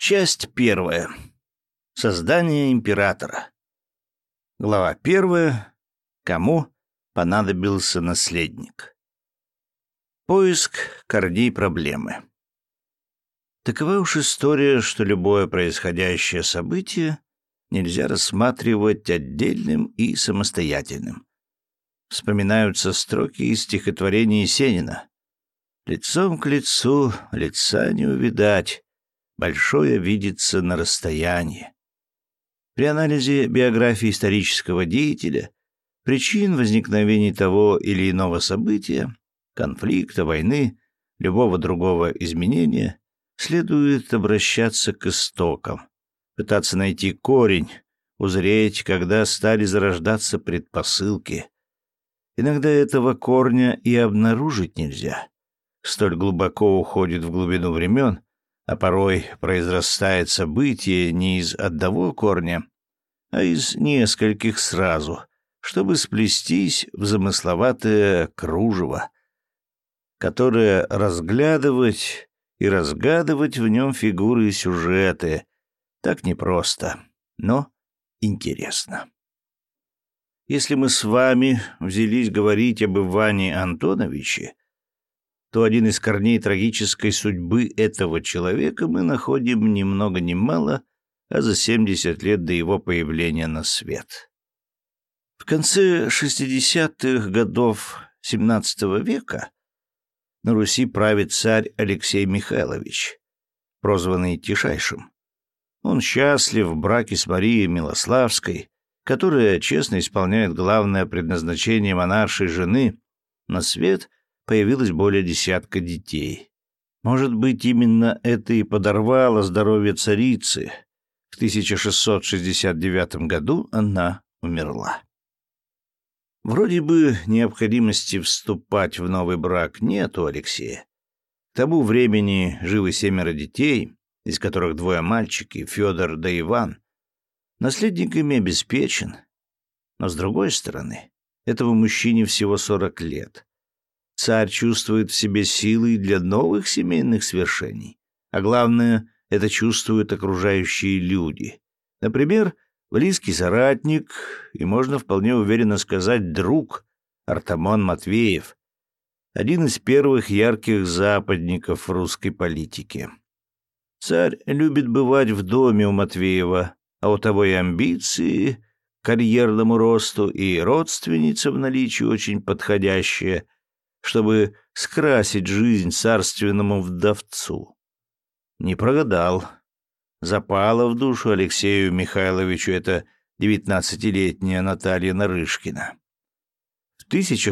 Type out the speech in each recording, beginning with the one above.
Часть первая. Создание императора. Глава первая. Кому понадобился наследник? Поиск корней проблемы. Такова уж история, что любое происходящее событие нельзя рассматривать отдельным и самостоятельным. Вспоминаются строки из стихотворения Есенина. «Лицом к лицу лица не увидать, большое видится на расстоянии». При анализе биографии исторического деятеля, причин возникновения того или иного события, конфликта, войны, любого другого изменения, следует обращаться к истокам, пытаться найти корень, узреть, когда стали зарождаться предпосылки. Иногда этого корня и обнаружить нельзя. Столь глубоко уходит в глубину времен, а порой произрастает событие не из одного корня, а из нескольких сразу, чтобы сплестись в замысловатое кружево, которое разглядывать и разгадывать в нем фигуры и сюжеты так непросто, но интересно. Если мы с вами взялись говорить об Иване Антоновиче, то один из корней трагической судьбы этого человека мы находим ни много ни мало, а за 70 лет до его появления на свет. В конце 60-х годов XVII века на Руси правит царь Алексей Михайлович, прозванный Тишайшим. Он счастлив в браке с Марией Милославской, которая честно исполняет главное предназначение монаршей жены. На свет появилось более десятка детей. Может быть, именно это и подорвало здоровье царицы. В 1669 году она умерла. Вроде бы необходимости вступать в новый брак нет у Алексея. К тому времени живы 7 детей, из которых 2 мальчики, Федор да Иван. Наследниками обеспечен. Но, с другой стороны, этому мужчине всего 40 лет. Царь чувствует в себе силы для новых семейных свершений. А главное, это чувствуют окружающие люди. Например, близкий соратник и, можно вполне уверенно сказать, друг Артамон Матвеев, один из первых ярких западников в русской политике. Царь любит бывать в доме у Матвеева, а у того и амбиции к карьерному росту, и родственница в наличии очень подходящая, чтобы скрасить жизнь царственному вдовцу. Не прогадал. Запала в душу Алексею Михайловичу эта 19-летняя Наталья Нарышкина. В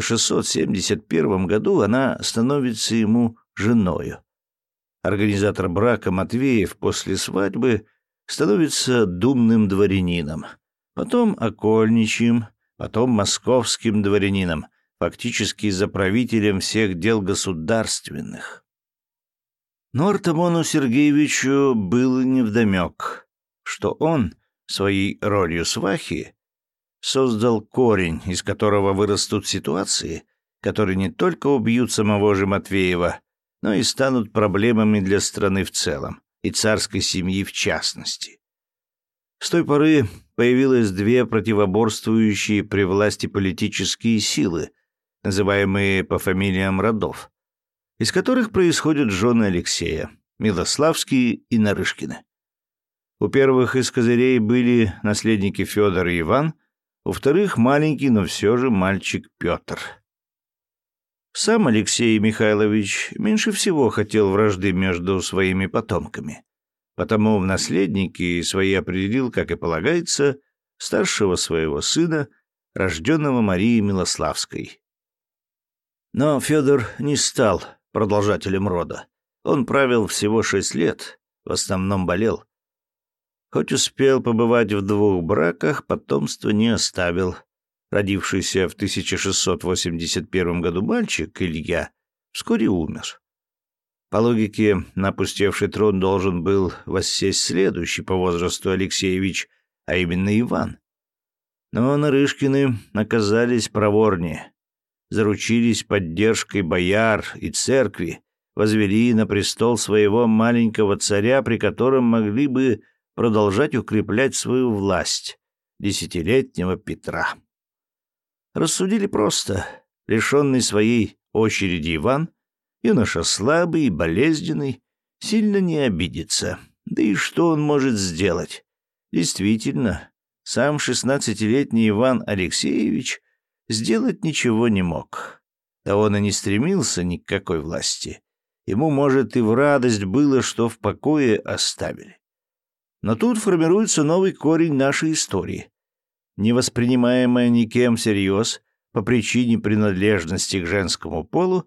1671 году она становится ему женою. Организатор брака Матвеев после свадьбы становится думным дворянином, потом окольничьим, потом московским дворянином, фактически заправителем всех дел государственных. Но Артамону Сергеевичу было невдомек, что он своей ролью свахи создал корень, из которого вырастут ситуации, которые не только убьют самого же Матвеева, но и станут проблемами для страны в целом и царской семьи в частности. С той поры появилось 2 противоборствующие при власти политические силы, называемые по фамилиям родов, из которых происходят жены Алексея, Милославские и Нарышкины. У первых из козырей были наследники Федор и Иван, у вторых маленький, но все же мальчик Петр. Сам Алексей Михайлович меньше всего хотел вражды между своими потомками, потому в наследники свои определил, как и полагается, старшего своего сына, рожденного Марией Милославской. Но Федор не стал продолжателем рода. Он правил всего 6 лет, в основном болел. Хоть успел побывать в 2 браках, потомства не оставил. Родившийся в 1681 году мальчик Илья вскоре умер. По логике, на опустевший трон должен был воссесть следующий по возрасту Алексеевич, а именно Иван. Но Нарышкины оказались проворнее, заручились поддержкой бояр и церкви, возвели на престол своего маленького царя, при котором могли бы продолжать укреплять свою власть, десятилетнего Петра. Рассудили просто. Лишенный своей очереди Иван, юноша слабый и болезненный, сильно не обидится. Да и что он может сделать? Действительно, сам 16-летний Иван Алексеевич сделать ничего не мог. Да он и не стремился ни к какой власти. Ему, может, и в радость было, что в покое оставили. Но тут формируется новый корень нашей истории. Не воспринимаемая никем всерьез, по причине принадлежности к женскому полу,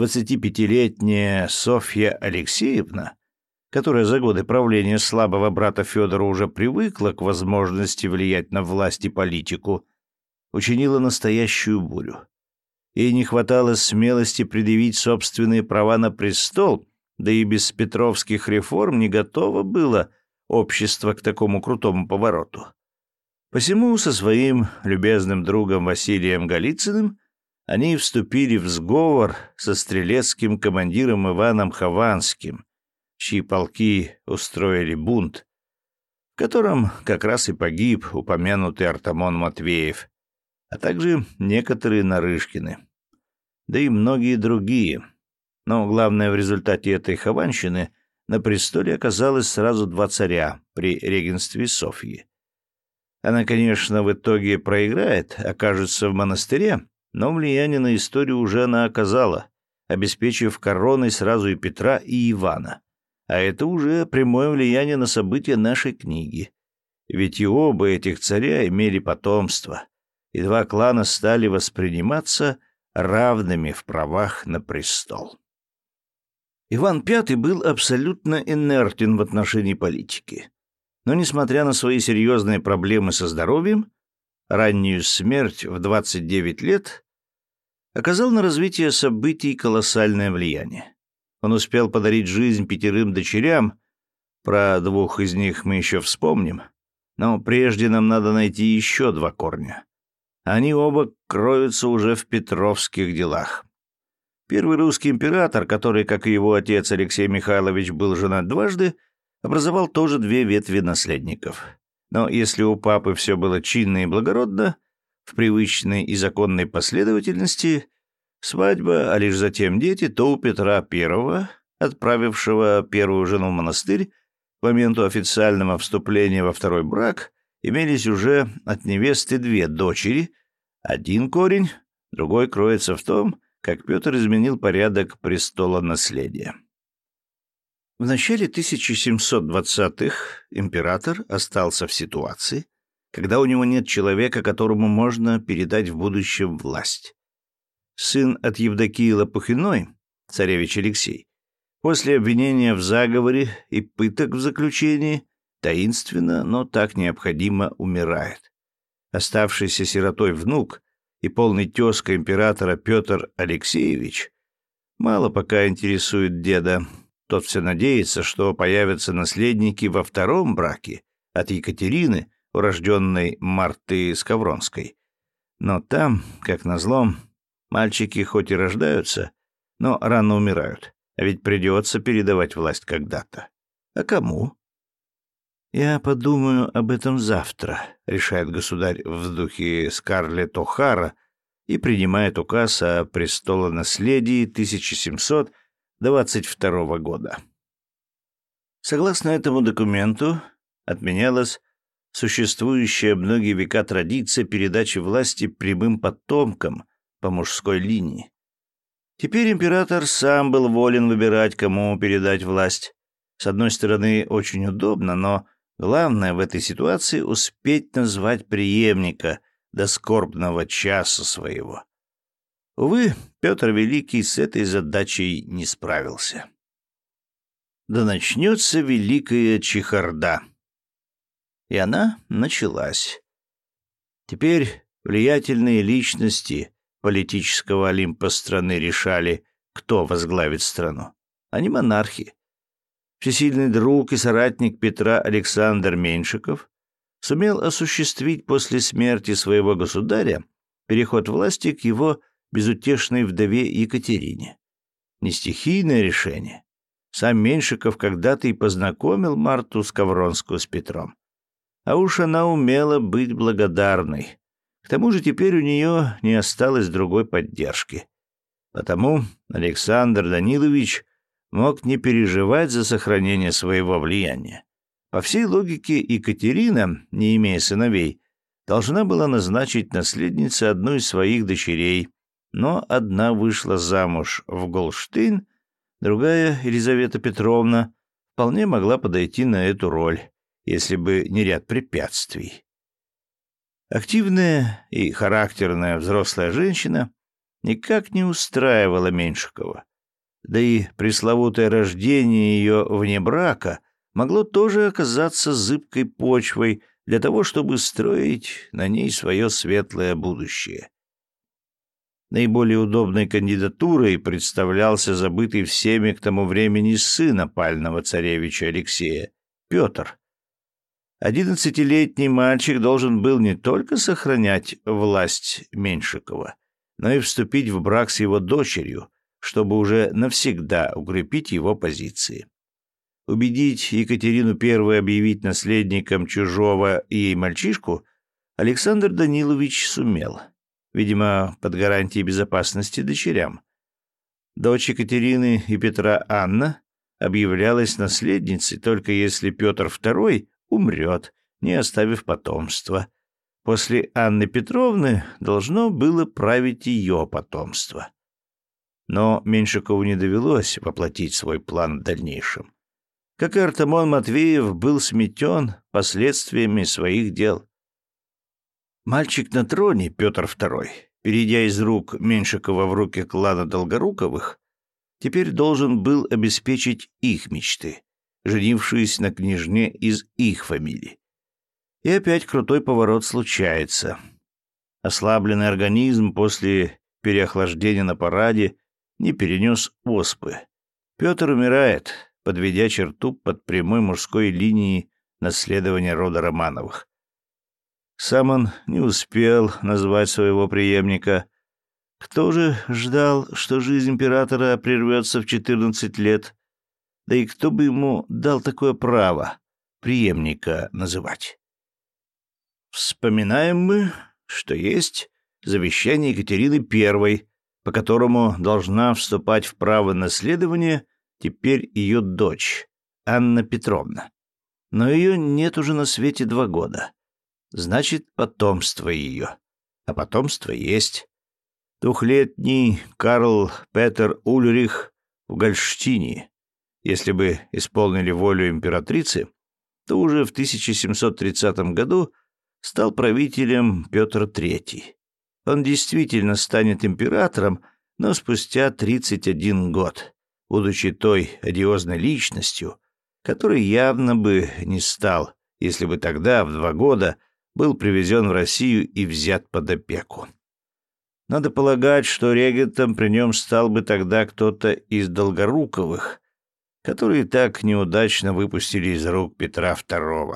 25-летняя Софья Алексеевна, которая за годы правления слабого брата Федора уже привыкла к возможности влиять на власть и политику, учинила настоящую бурю. Ей не хватало смелости предъявить собственные права на престол, да и без петровских реформ не готово было общество к такому крутому повороту. Посему со своим любезным другом Василием Голицыным они вступили в сговор со стрелецким командиром Иваном Хованским, чьи полки устроили бунт, в котором как раз и погиб упомянутый Артамон Матвеев, а также некоторые Нарышкины, да и многие другие. Но главное, в результате этой хованщины на престоле оказалось сразу два царя при регенстве Софьи. Она, конечно, в итоге проиграет, окажется в монастыре, но влияние на историю уже она оказала, обеспечив короной сразу и Петра, и Ивана. А это уже прямое влияние на события нашей книги. Ведь и оба этих царя имели потомство, и два клана стали восприниматься равными в правах на престол. Иван V был абсолютно инертен в отношении политики. Но, несмотря на свои серьезные проблемы со здоровьем, раннюю смерть в 29 лет оказал на развитие событий колоссальное влияние. Он успел подарить жизнь 5 дочерям, про 2 из них мы еще вспомним, но прежде нам надо найти еще 2 корня. Они оба кроются уже в петровских делах. Первый русский император, который, как и его отец Алексей Михайлович, был женат дважды, образовал тоже 2 ветви наследников. Но если у папы все было чинно и благородно, в привычной и законной последовательности, свадьба, а лишь затем дети, то у Петра I, отправившего первую жену в монастырь, к моменту официального вступления во второй брак, имелись уже от невесты 2 дочери. Один корень, другой кроется в том, как Петр изменил порядок престолонаследия. В начале 1720-х император остался в ситуации, когда у него нет человека, которому можно передать в будущем власть. Сын от Евдокии Лопухиной, царевич Алексей, после обвинения в заговоре и пыток в заключении, таинственно, но так необходимо умирает. Оставшийся сиротой внук и полный тезка императора Петр Алексеевич мало пока интересует деда. Тот все надеется, что появятся наследники во втором браке от Екатерины, урожденной Марты Скавронской. Но там, как назло, мальчики хоть и рождаются, но рано умирают, а ведь придется передавать власть когда-то. А кому? «Я подумаю об этом завтра», — решает государь в духе Скарлетт О'Хара и принимает указ о престолонаследии 1722 года. Согласно этому документу, отменялась существующая многие века традиция передачи власти прямым потомкам по мужской линии. Теперь император сам был волен выбирать, кому передать власть. С одной стороны, очень удобно, но главное в этой ситуации успеть назвать преемника до скорбного часа своего. Увы, Петр Великий с этой задачей не справился. Да начнется великая чехарда. И она началась. Теперь влиятельные личности политического Олимпа страны решали, кто возглавит страну, а не монархи. Всесильный друг и соратник Петра Александр Меньшиков сумел осуществить после смерти своего государя переход власти к его безутешной вдове Екатерине. не стихийное решение. Сам Меньшиков когда-то и познакомил Марту Скавронскую с Петром. А уж она умела быть благодарной. К тому же теперь у нее не осталось другой поддержки. Потому Александр Данилович мог не переживать за сохранение своего влияния. По всей логике, Екатерина, не имея сыновей, должна была назначить наследницей одну из своих дочерей, но одна вышла замуж в Голштейн, другая, Елизавета Петровна, вполне могла подойти на эту роль, если бы не ряд препятствий. Активная и характерная взрослая женщина никак не устраивала Меньшикова. Да и пресловутое рождение ее вне брака могло тоже оказаться зыбкой почвой для того, чтобы строить на ней свое светлое будущее. Наиболее удобной кандидатурой представлялся забытый всеми к тому времени сын опального царевича Алексея, Петр. 11-летний мальчик должен был не только сохранять власть Меньшикова, но и вступить в брак с его дочерью, чтобы уже навсегда укрепить его позиции. Убедить Екатерину I объявить наследником чужого ей мальчишку Александр Данилович сумел, видимо, под гарантией безопасности дочерям. Дочь Екатерины и Петра Анна объявлялась наследницей только если Петр II умрет, не оставив потомства. После Анны Петровны должно было править ее потомство. Но Меньшикову не довелось воплотить свой план в дальнейшем. Как и Артамон Матвеев, был сметен последствиями своих дел. Мальчик на троне, Петр II, перейдя из рук Меньшикова в руки клана Долгоруковых, теперь должен был обеспечить их мечты, женившись на княжне из их фамилии. И опять крутой поворот случается. Ослабленный организм после переохлаждения на параде не перенес оспы. Петр умирает, подведя черту под прямой мужской линией наследования рода Романовых. Сам он не успел назвать своего преемника. Кто же ждал, что жизнь императора прервется в 14 лет? Да и кто бы ему дал такое право преемника называть? Вспоминаем мы, что есть завещание Екатерины I, по которому должна вступать в право наследования теперь ее дочь, Анна Петровна. Но ее нет уже на свете 2 года. Значит, потомство ее. А потомство есть. 2-летний Карл Петер Ульрих в Гольштине. Если бы исполнили волю императрицы, то уже в 1730 году стал правителем Петр III. Он действительно станет императором, но спустя 31 год, будучи той одиозной личностью, которой явно бы не стал, если бы тогда, в 2 года, был привезен в Россию и взят под опеку. Надо полагать, что регентом при нем стал бы тогда кто-то из Долгоруковых, которые так неудачно выпустили из рук Петра II.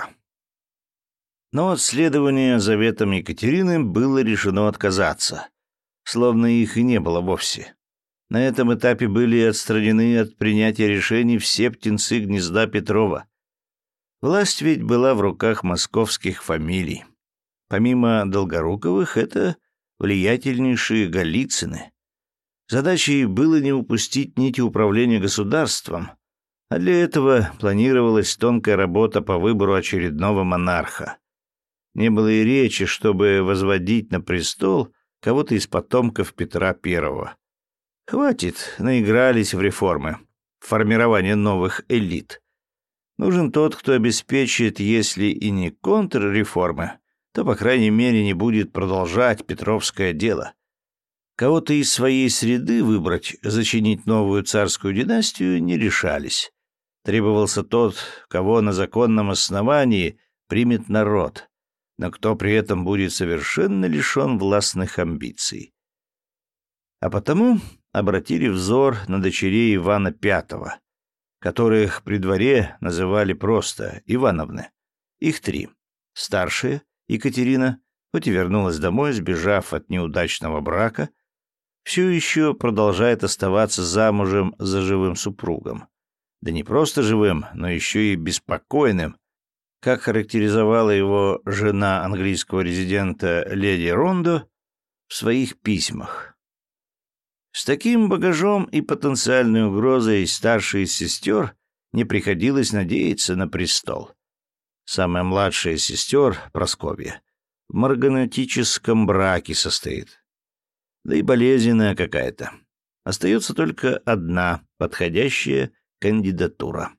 Но от следования заветам Екатерины было решено отказаться, словно их и не было вовсе. На этом этапе были отстранены от принятия решений все птенцы гнезда Петрова. Власть ведь была в руках московских фамилий. Помимо Долгоруковых, это влиятельнейшие Голицыны. Задачей было не упустить нити управления государством, а для этого планировалась тонкая работа по выбору очередного монарха. Не было и речи, чтобы возводить на престол кого-то из потомков Петра I. Хватит, наигрались в реформы, в формирование новых элит. Нужен тот, кто обеспечит, если и не контрреформы, то, по крайней мере, не будет продолжать петровское дело. Кого-то из своей среды выбрать, зачинить новую царскую династию не решались. Требовался тот, кого на законном основании примет народ, но кто при этом будет совершенно лишен властных амбиций. А потому обратили взор на дочерей Ивана V, которых при дворе называли просто Ивановны. Их 3. Старшая, Екатерина, хоть и вернулась домой, сбежав от неудачного брака, все еще продолжает оставаться замужем за живым супругом. Да не просто живым, но еще и беспокойным, как характеризовала его жена английского резидента леди Рондо в своих письмах. С таким багажом и потенциальной угрозой старшей из сестер не приходилось надеяться на престол. Самая младшая из сестер, Прасковья, в марганатическом браке состоит. Да и болезненная какая-то. Остается только одна подходящая кандидатура.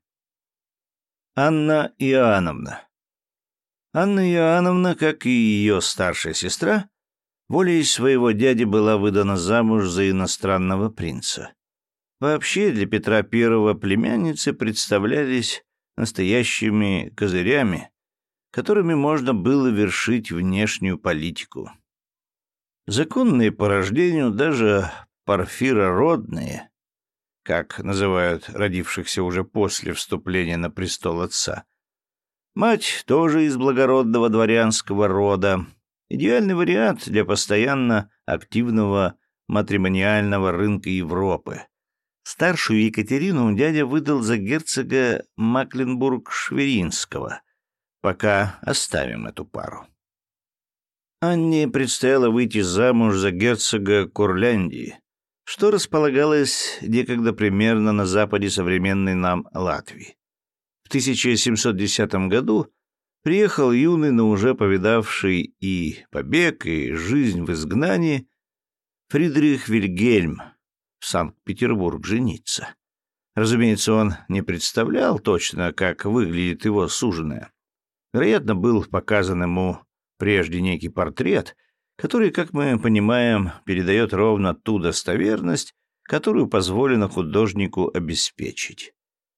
Анна Иоанновна. Анна Иоанновна, как и ее старшая сестра, волей своего дяди была выдана замуж за иностранного принца. Вообще для Петра I племянницы представлялись настоящими козырями, которыми можно было вершить внешнюю политику. Законные по рождению, даже парфирородные, как называют родившихся уже после вступления на престол отца. Мать тоже из благородного дворянского рода. Идеальный вариант для постоянно активного матримониального рынка Европы. Старшую Екатерину дядя выдал за герцога Макленбург-Шверинского. Пока оставим эту пару. Анне предстояло выйти замуж за герцога Курляндии, что располагалось некогда примерно на западе современной нам Латвии. В 1710 году приехал юный, но уже повидавший и побег, и жизнь в изгнании Фридрих Вильгельм в Санкт-Петербург жениться. Разумеется, он не представлял точно, как выглядит его суженая. Вероятно, был показан ему прежде некий портрет, который, как мы понимаем, передает ровно ту достоверность, которую позволено художнику обеспечить.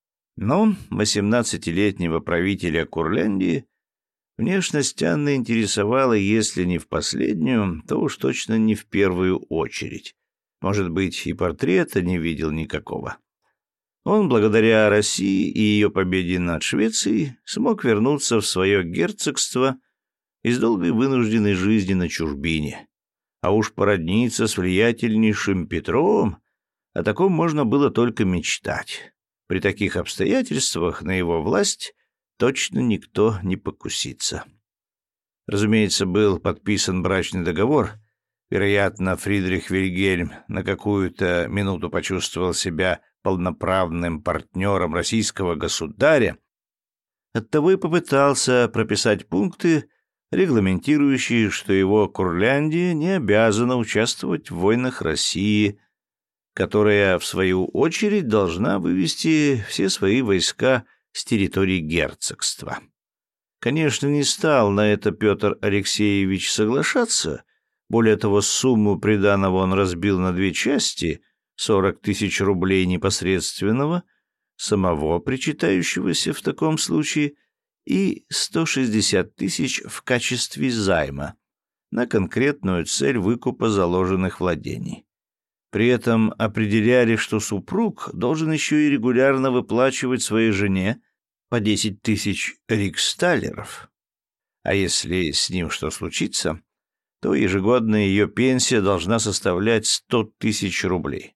Но 18-летнего правителя Курляндии внешность Анны интересовала, если не в последнюю, то уж точно не в первую очередь. Может быть, и портрета не видел никакого. Он, благодаря России и ее победе над Швецией, смог вернуться в свое герцогство из долгой вынужденной жизни на чужбине. А уж породниться с влиятельнейшим Петром, о таком можно было только мечтать. При таких обстоятельствах на его власть точно никто не покусится. Разумеется, был подписан брачный договор. Вероятно, Фридрих Вильгельм на какую-то минуту почувствовал себя полноправным партнером российского государя. Оттого и попытался прописать пункты, регламентирующие, что его Курляндия не обязана участвовать в войнах России, которая, в свою очередь, должна вывести все свои войска с территории герцогства. Конечно, не стал на это Петр Алексеевич соглашаться. Более того, сумму приданого он разбил на две части — 40 тысяч рублей непосредственного, самого причитающегося в таком случае, и 160 тысяч в качестве займа на конкретную цель выкупа заложенных владений. При этом определяли, что супруг должен еще и регулярно выплачивать своей жене по 10 тысяч риксталлеров. А если с ним что случится, то ежегодная ее пенсия должна составлять 100 тысяч рублей.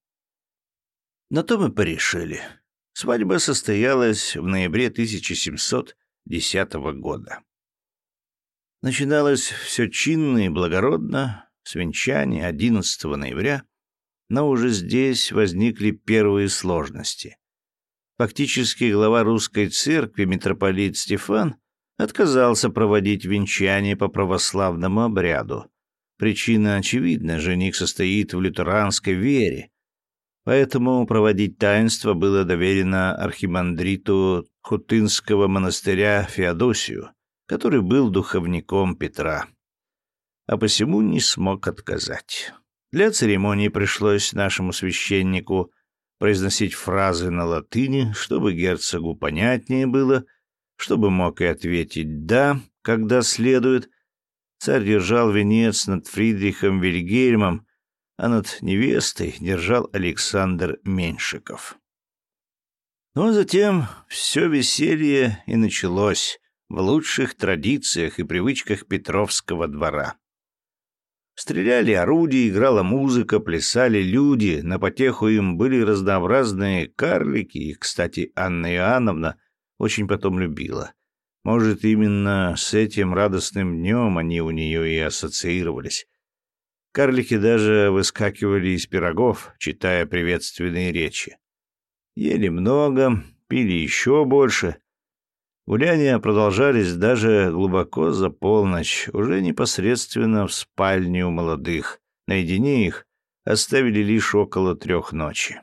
На то мы порешили. Свадьба состоялась в ноябре 1710 года. Начиналось все чинно и благородно, с венчания 11 ноября, но уже здесь возникли первые сложности. Фактически глава русской церкви митрополит Стефан отказался проводить венчание по православному обряду. Причина очевидна: жених состоит в лютеранской вере, поэтому проводить таинство было доверено архимандриту Хутынского монастыря Феодосию, который был духовником Петра, а посему не смог отказать. Для церемонии пришлось нашему священнику произносить фразы на латыни, чтобы герцогу понятнее было, чтобы мог и ответить «да», когда следует. Царь держал венец над Фридрихом Вильгельмом, а над невестой держал Александр Меньшиков. Ну а затем все веселье и началось в лучших традициях и привычках Петровского двора. Стреляли орудия, играла музыка, плясали люди, на потеху им были разнообразные карлики, и, кстати, Анна Иоанновна очень потом любила. Может, именно с этим радостным днем они у нее и ассоциировались. Карлики даже выскакивали из пирогов, читая приветственные речи. Ели много, пили еще больше. Гуляния продолжались даже глубоко за полночь, уже непосредственно в спальне у молодых. Наедине их оставили лишь около 3 ночи.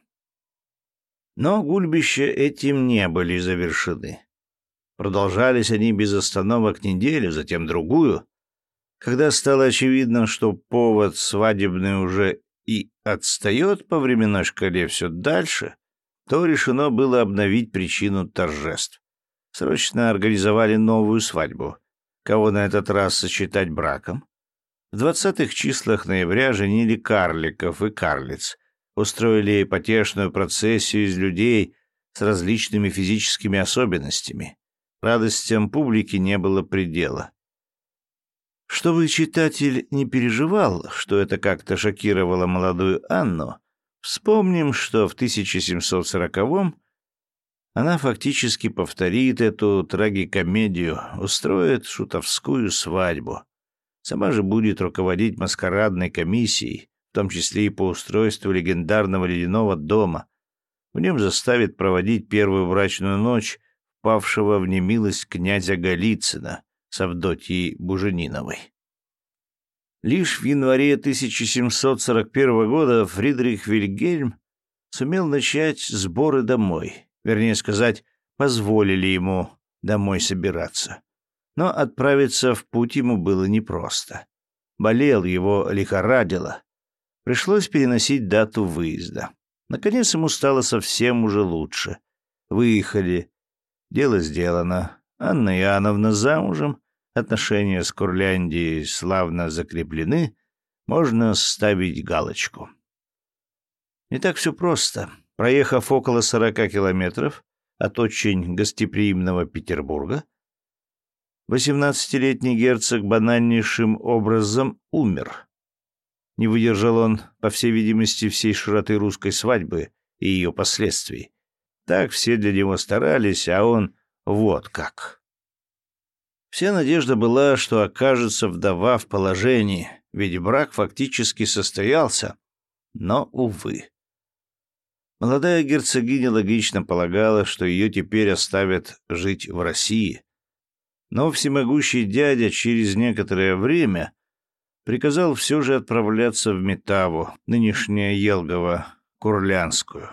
Но гульбища этим не были завершены. Продолжались они без остановок неделю, затем другую. Когда стало очевидно, что повод свадебный уже и отстает по временной шкале все дальше, то решено было обновить причину торжеств. Срочно организовали новую свадьбу. Кого на этот раз сочетать браком? В 20-х числах ноября женили карликов и карлиц, устроили потешную процессию из людей с различными физическими особенностями. Радостям публики не было предела. Чтобы читатель не переживал, что это как-то шокировало молодую Анну, вспомним, что в 1740-м она фактически повторит эту трагикомедию, устроит шутовскую свадьбу. Сама же будет руководить маскарадной комиссией, в том числе и по устройству легендарного ледяного дома. В нем заставит проводить первую брачную ночь павшего в немилость князя Голицына с Авдотьей Бужениновой. Лишь в январе 1741 года Фридрих Вильгельм сумел начать сборы домой. Вернее сказать, позволили ему домой собираться. Но отправиться в путь ему было непросто. Болел, его лихорадило. Пришлось переносить дату выезда. Наконец ему стало совсем уже лучше. Выехали. Дело сделано. Анна Иоанновна замужем. Отношения с Курляндией славно закреплены. Можно ставить галочку. Не так все просто. Проехав около 40 километров от очень гостеприимного Петербурга, 18-летний герцог банальнейшим образом умер. Не выдержал он, по всей видимости, всей широты русской свадьбы и ее последствий. Так все для него старались, а он вот как. Вся надежда была, что окажется вдова в положении, ведь брак фактически состоялся, но, увы. Молодая герцогиня логично полагала, что ее теперь оставят жить в России. Но всемогущий дядя через некоторое время приказал все же отправляться в Метаву, нынешнее Елгово, Курлянскую.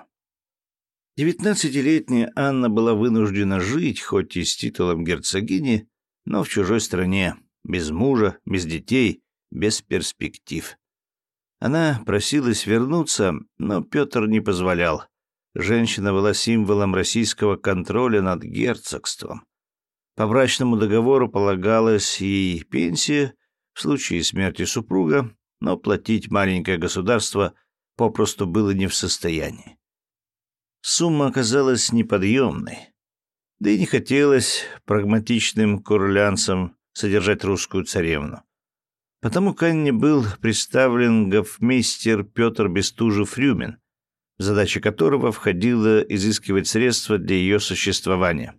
19-летняя Анна была вынуждена жить, хоть и с титулом герцогини, но в чужой стране, без мужа, без детей, без перспектив. Она просилась вернуться, но Петр не позволял. Женщина была символом российского контроля над герцогством. По брачному договору полагалась ей пенсия в случае смерти супруга, но платить маленькое государство попросту было не в состоянии. Сумма оказалась неподъемной. Да и не хотелось прагматичным курлянцам содержать русскую царевну. Потому к Анне был представлен гофмейстер Петр Бестужев-Рюмин, задача которого входила изыскивать средства для ее существования.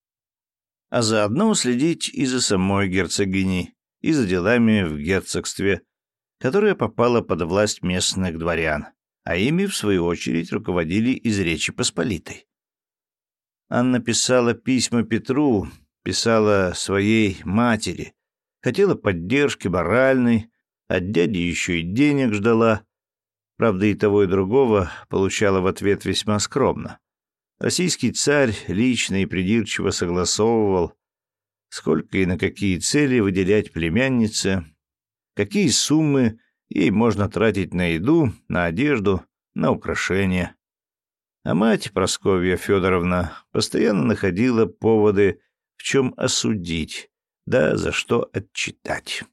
А заодно следить и за самой герцогиней, и за делами в герцогстве, которое попало под власть местных дворян, а ими, в свою очередь, руководили из Речи Посполитой. Анна писала письма Петру, писала своей матери, хотела поддержки моральной, от дяди еще и денег ждала. Правда, и того, и другого получала в ответ весьма скромно. Российский царь лично и придирчиво согласовывал, сколько и на какие цели выделять племяннице, какие суммы ей можно тратить на еду, на одежду, на украшения. А мать, Прасковья Федоровна, постоянно находила поводы, в чем осудить, да за что отчитать.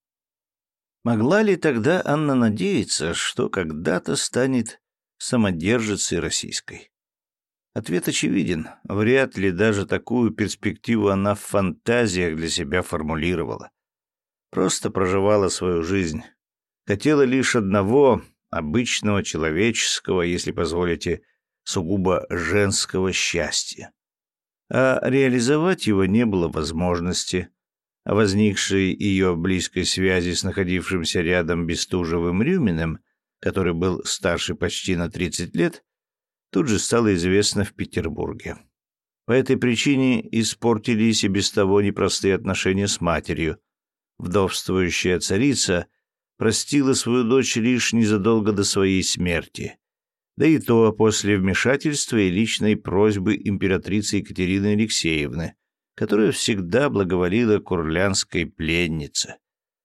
Могла ли тогда Анна надеяться, что когда-то станет самодержицей российской? Ответ очевиден. Вряд ли даже такую перспективу она в фантазиях для себя формулировала. Просто проживала свою жизнь. хотела лишь одного обычного человеческого, если позволите, сугубо женского счастья. А реализовать его не было возможности, а возникшей ее близкой связи с находившимся рядом Бестужевым Рюминым, который был старше почти на 30 лет, тут же стало известно в Петербурге. По этой причине испортились и без того непростые отношения с матерью. Вдовствующая царица простила свою дочь лишь незадолго до своей смерти, да и то после вмешательства и личной просьбы императрицы Екатерины Алексеевны, которая всегда благоволила курляндской пленнице.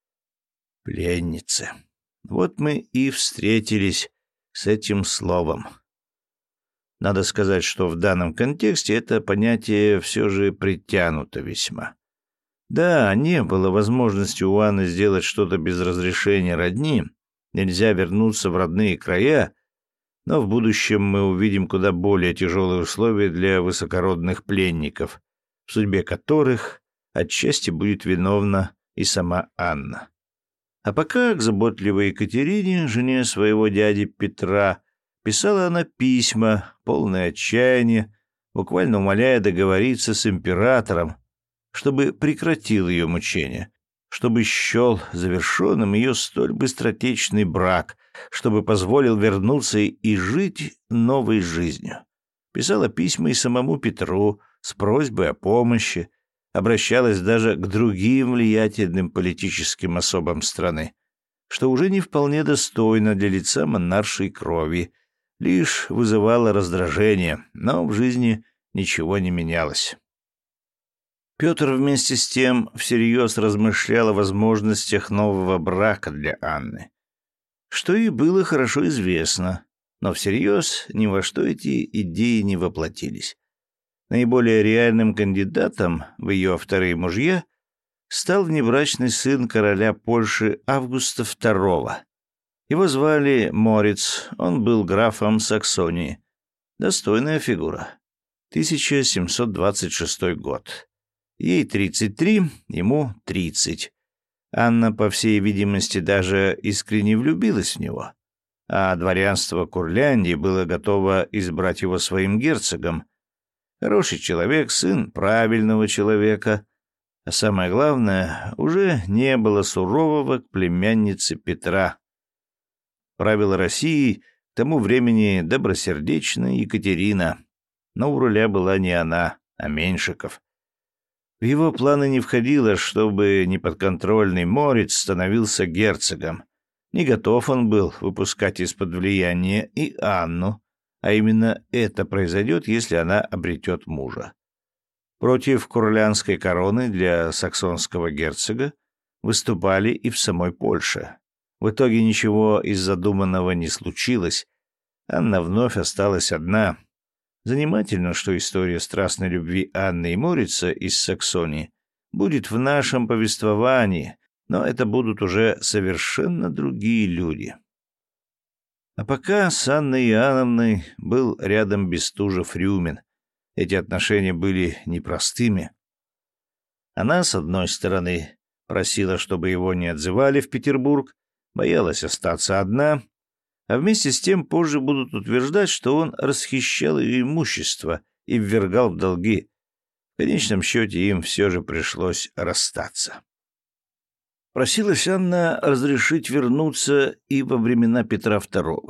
Пленнице. Вот мы и встретились с этим словом. Надо сказать, что в данном контексте это понятие все же притянуто весьма. Да, не было возможности у Анны сделать что-то без разрешения родни, нельзя вернуться в родные края, но в будущем мы увидим куда более тяжелые условия для высокородных пленников, в судьбе которых отчасти будет виновна и сама Анна. А пока к заботливой Екатерине, жене своего дяди Петра, писала она письма, полные отчаяния, буквально умоляя договориться с императором, чтобы прекратил ее мучения, чтобы счел завершенным ее столь быстротечный брак, чтобы позволил вернуться и жить новой жизнью. Писала письма и самому Петру с просьбой о помощи, обращалась даже к другим влиятельным политическим особам страны, что уже не вполне достойно для лица монаршей крови, лишь вызывало раздражение, но в жизни ничего не менялось. Петр вместе с тем всерьез размышлял о возможностях нового брака для Анны, что и было хорошо известно, но всерьез ни во что эти идеи не воплотились. Наиболее реальным кандидатом в ее вторые мужья стал внебрачный сын короля Польши Августа II. Его звали Мориц, он был графом Саксонии. Достойная фигура. 1726 год. Ей 33, ему 30. Анна, по всей видимости, даже искренне влюбилась в него. А дворянство Курляндии было готово избрать его своим герцогом. Хороший человек, сын правильного человека. А самое главное, уже не было сурового к племяннице Петра. Правила России к тому времени добросердечная Екатерина, но у руля была не она, а Меньшиков. В его планы не входило, чтобы неподконтрольный Мориц становился герцогом. Не готов он был выпускать из-под влияния и Анну, а именно это произойдет, если она обретет мужа. Против курлянской короны для саксонского герцога выступали и в самой Польше. В итоге ничего из задуманного не случилось. Анна вновь осталась одна. Занимательно, что история страстной любви Анны и Морица из Саксонии будет в нашем повествовании, но это будут уже совершенно другие люди. А пока с Анной Иоанновной был рядом Бестужев-Рюмин. Эти отношения были непростыми. Она, с одной стороны, просила, чтобы его не отзывали в Петербург, боялась остаться одна, а вместе с тем позже будут утверждать, что он расхищал ее имущество и ввергал в долги. В конечном счете им все же пришлось расстаться. Просилась Анна разрешить вернуться и во времена Петра II.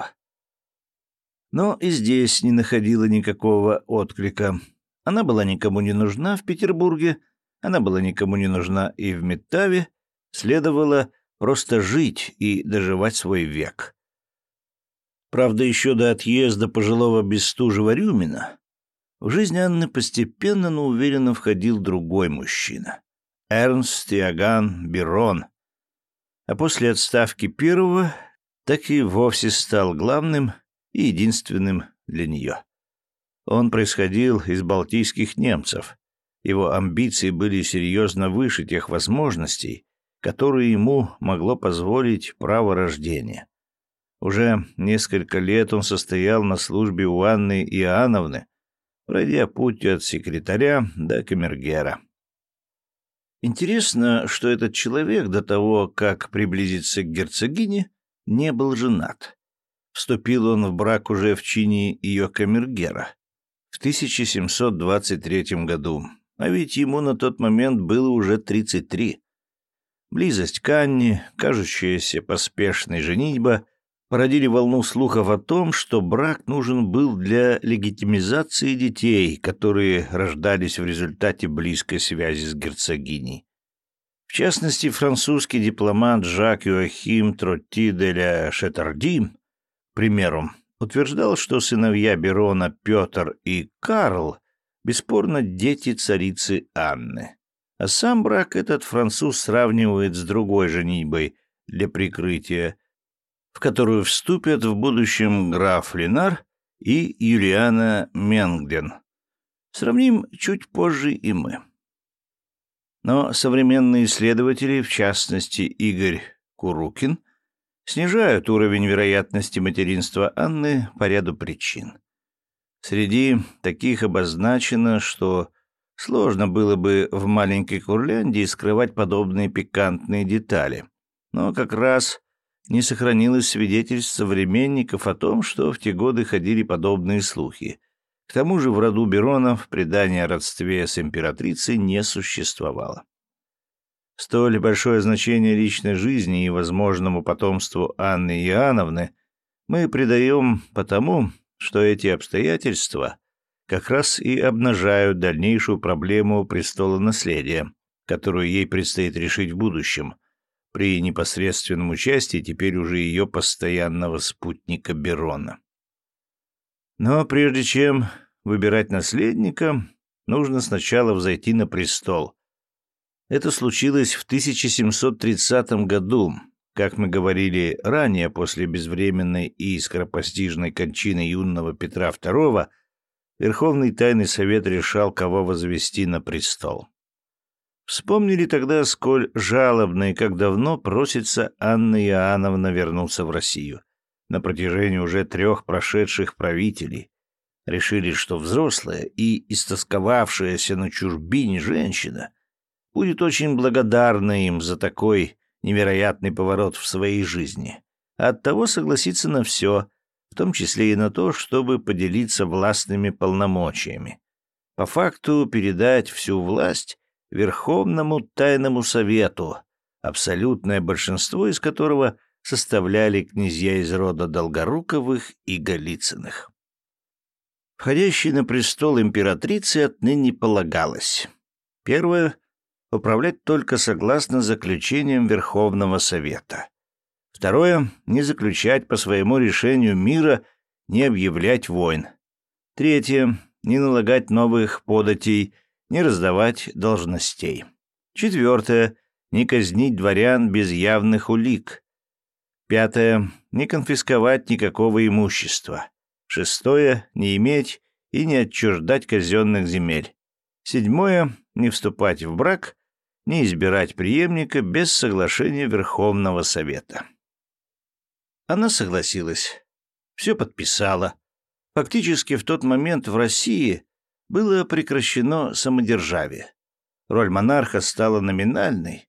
Но и здесь не находила никакого отклика. Она была никому не нужна в Петербурге, она была никому не нужна и в Метаве, следовало просто жить и доживать свой век. Правда, еще до отъезда пожилого Бестужева-Рюмина в жизнь Анны постепенно, но уверенно входил другой мужчина — Эрнст Иоганн Бирон. А после отставки первого так и вовсе стал главным и единственным для нее. Он происходил из балтийских немцев. Его амбиции были серьезно выше тех возможностей, которые ему могло позволить право рождения. Уже несколько лет он состоял на службе у Анны Иоанновны, пройдя путь от секретаря до камергера. Интересно, что этот человек до того, как приблизиться к герцогине, не был женат. Вступил он в брак уже в чине ее камергера в 1723 году, а ведь ему на тот момент было уже 33. Близость к Анне, кажущаяся поспешной женитьба, породили волну слухов о том, что брак нужен был для легитимизации детей, которые рождались в результате близкой связи с герцогиней. В частности, французский дипломат Жак-Юахим Тротти де ля Шетарди, к примеру, утверждал, что сыновья Берона Петр и Карл бесспорно дети царицы Анны. А сам брак этот француз сравнивает с другой женитьбой для прикрытия, в которую вступят в будущем граф Ленар и Юлиана Менгден. Сравним чуть позже и мы. Но современные исследователи, в частности Игорь Курукин, снижают уровень вероятности материнства Анны по ряду причин. Среди таких обозначено, что сложно было бы в маленькой Курляндии скрывать подобные пикантные детали, но как раз не сохранилось свидетельств современников о том, что в те годы ходили подобные слухи. К тому же в роду Беронов предание о родстве с императрицей не существовало. Столь большое значение личной жизни и возможному потомству Анны Иоанновны мы придаем потому, что эти обстоятельства как раз и обнажают дальнейшую проблему престолонаследия, которую ей предстоит решить в будущем, при непосредственном участии теперь уже ее постоянного спутника Берона. Но прежде чем выбирать наследника, нужно сначала взойти на престол. Это случилось в 1730 году, как мы говорили ранее, после безвременной и скоропостижной кончины юного Петра II, Верховный Тайный Совет решал, кого возвести на престол. Вспомнили тогда, сколь жалобно и как давно просится Анна Иоанновна вернуться в Россию. На протяжении уже 3 прошедших правителей решили, что взрослая и истосковавшаяся на чужбине женщина будет очень благодарна им за такой невероятный поворот в своей жизни, а оттого согласится на все, в том числе и на то, чтобы поделиться властными полномочиями. По факту передать всю власть Верховному Тайному Совету, абсолютное большинство из которого составляли князья из рода Долгоруковых и Голицыных. Входящей на престол императрице отныне полагалось: первое — управлять только согласно заключениям Верховного Совета. Второе — не заключать по своему решению мира, не объявлять войн. Третье — не налагать новых податей, не раздавать должностей. Четвертое — не казнить дворян без явных улик. Пятое — не конфисковать никакого имущества. Шестое — не иметь и не отчуждать казенных земель. Седьмое — не вступать в брак, не избирать преемника без соглашения Верховного Совета. Она согласилась, все подписала. Фактически в тот момент в России было прекращено самодержавие. Роль монарха стала номинальной,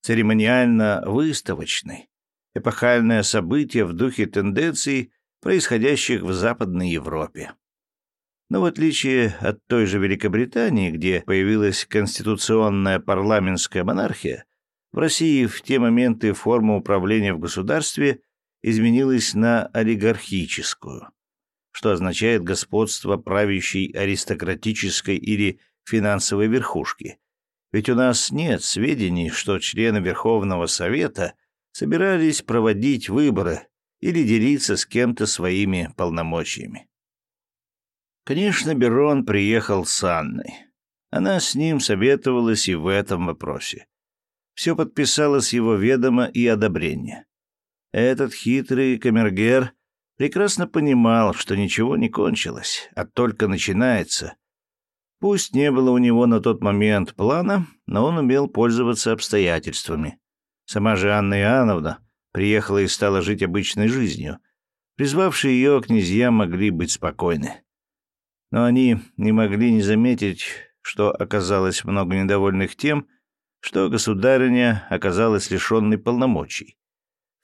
церемониально-выставочной, эпохальное событие в духе тенденций, происходящих в Западной Европе. Но в отличие от той же Великобритании, где появилась конституционная парламентская монархия, в России в те моменты форма управления в государстве изменилась на олигархическую, что означает господство правящей аристократической или финансовой верхушки. Ведь у нас нет сведений, что члены Верховного Совета собирались проводить выборы или делиться с кем-то своими полномочиями. Конечно, Берон приехал с Анной. Она с ним советовалась и в этом вопросе. Все подписала с его ведома и одобрения. Этот хитрый камергер прекрасно понимал, что ничего не кончилось, а только начинается. Пусть не было у него на тот момент плана, но он умел пользоваться обстоятельствами. Сама же Анна Иоанновна приехала и стала жить обычной жизнью. Призвавшие ее князья могли быть спокойны. Но они не могли не заметить, что оказалось много недовольных тем, что государыня оказалась лишенной полномочий. В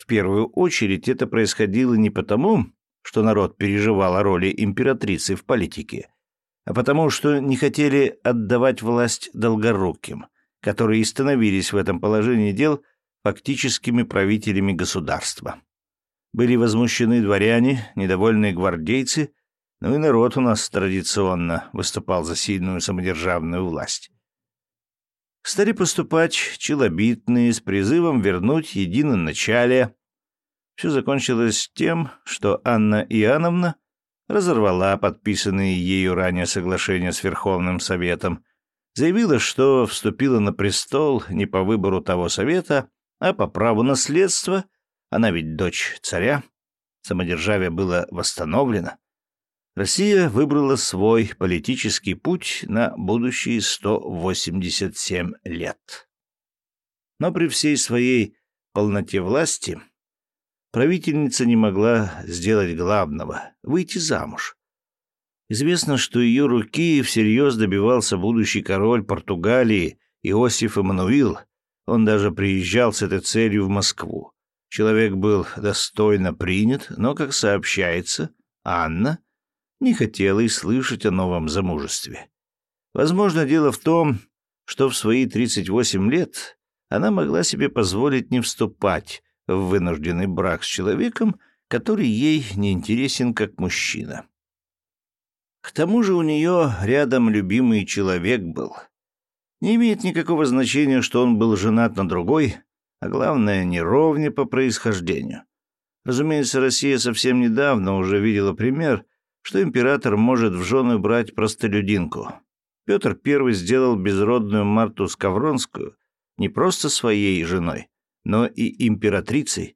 первую очередь это происходило не потому, что народ переживал о роли императрицы в политике, а потому что не хотели отдавать власть долгоруким, которые и становились в этом положении дел фактическими правителями государства. Были возмущены дворяне, недовольные гвардейцы, но и народ у нас традиционно выступал за сильную самодержавную власть. Стали поступать челобитные с призывом вернуть единоначалие. Все закончилось тем, что Анна Иоанновна разорвала подписанные ею ранее соглашения с Верховным Советом, заявила, что вступила на престол не по выбору того совета, а по праву наследства, она ведь дочь царя, самодержавие было восстановлено. Россия выбрала свой политический путь на будущие 187 лет. Но при всей своей полноте власти правительница не могла сделать главного — выйти замуж. Известно, что ее руки всерьез добивался будущий король Португалии Иосиф Эммануил. Он даже приезжал с этой целью в Москву. Человек был достойно принят, но, как сообщается, Анна не хотела и слышать о новом замужестве. Возможно, дело в том, что в свои 38 лет она могла себе позволить не вступать в вынужденный брак с человеком, который ей не интересен как мужчина. К тому же у нее рядом любимый человек был. Не имеет никакого значения, что он был женат на другой, а главное, не ровня по происхождению. Разумеется, Россия совсем недавно уже видела пример, что император может в жены брать простолюдинку. Петр I сделал безродную Марту Скавронскую не просто своей женой, но и императрицей.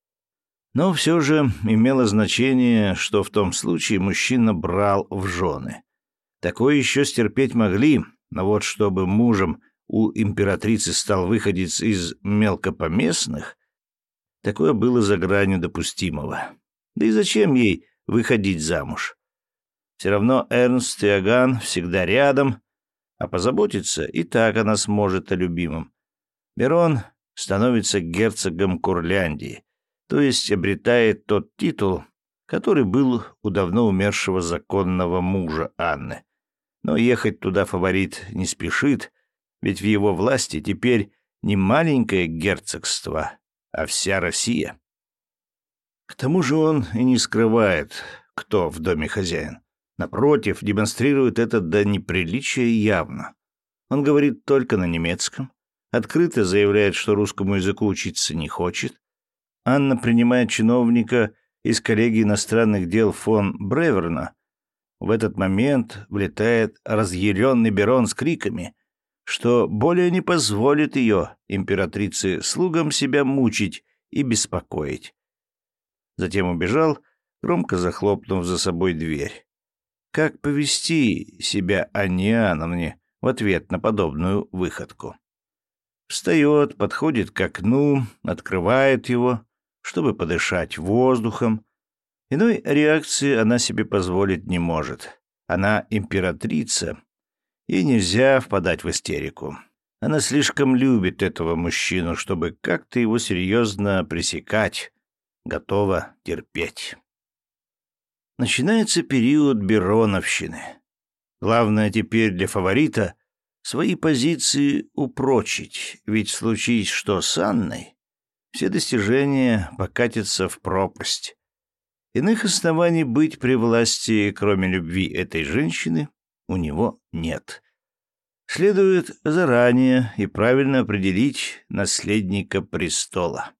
Но все же имело значение, что в том случае мужчина брал в жены. Такое еще стерпеть могли, но вот чтобы мужем у императрицы стал выходец из мелкопоместных, такое было за гранью допустимого. Да и зачем ей выходить замуж? Все равно Эрнст Иоганн всегда рядом, а позаботиться и так она сможет о любимом. Берон становится герцогом Курляндии, то есть обретает тот титул, который был у давно умершего законного мужа Анны. Но ехать туда фаворит не спешит, ведь в его власти теперь не маленькое герцогство, а вся Россия. К тому же он и не скрывает, кто в доме хозяин. Напротив, демонстрирует это до неприличия явно. Он говорит только на немецком, открыто заявляет, что русскому языку учиться не хочет. Анна принимает чиновника из коллегии иностранных дел фон Бреверна. В этот момент влетает разъяренный Берон с криками, что более не позволит ее, императрице, слугам себя мучить и беспокоить. Затем убежал, громко захлопнув за собой дверь. Как повести себя Анне Иоанновне в ответ на подобную выходку? Встает, подходит к окну, открывает его, чтобы подышать воздухом. Иной реакции она себе позволить не может. Она императрица, ей нельзя впадать в истерику. Она слишком любит этого мужчину, чтобы как-то его серьезно пресекать, готова терпеть. Начинается период Бероновщины. Главное теперь для фаворита свои позиции упрочить, ведь случись что с Анной, все достижения покатятся в пропасть. Иных оснований быть при власти, кроме любви этой женщины, у него нет. Следует заранее и правильно определить наследника престола.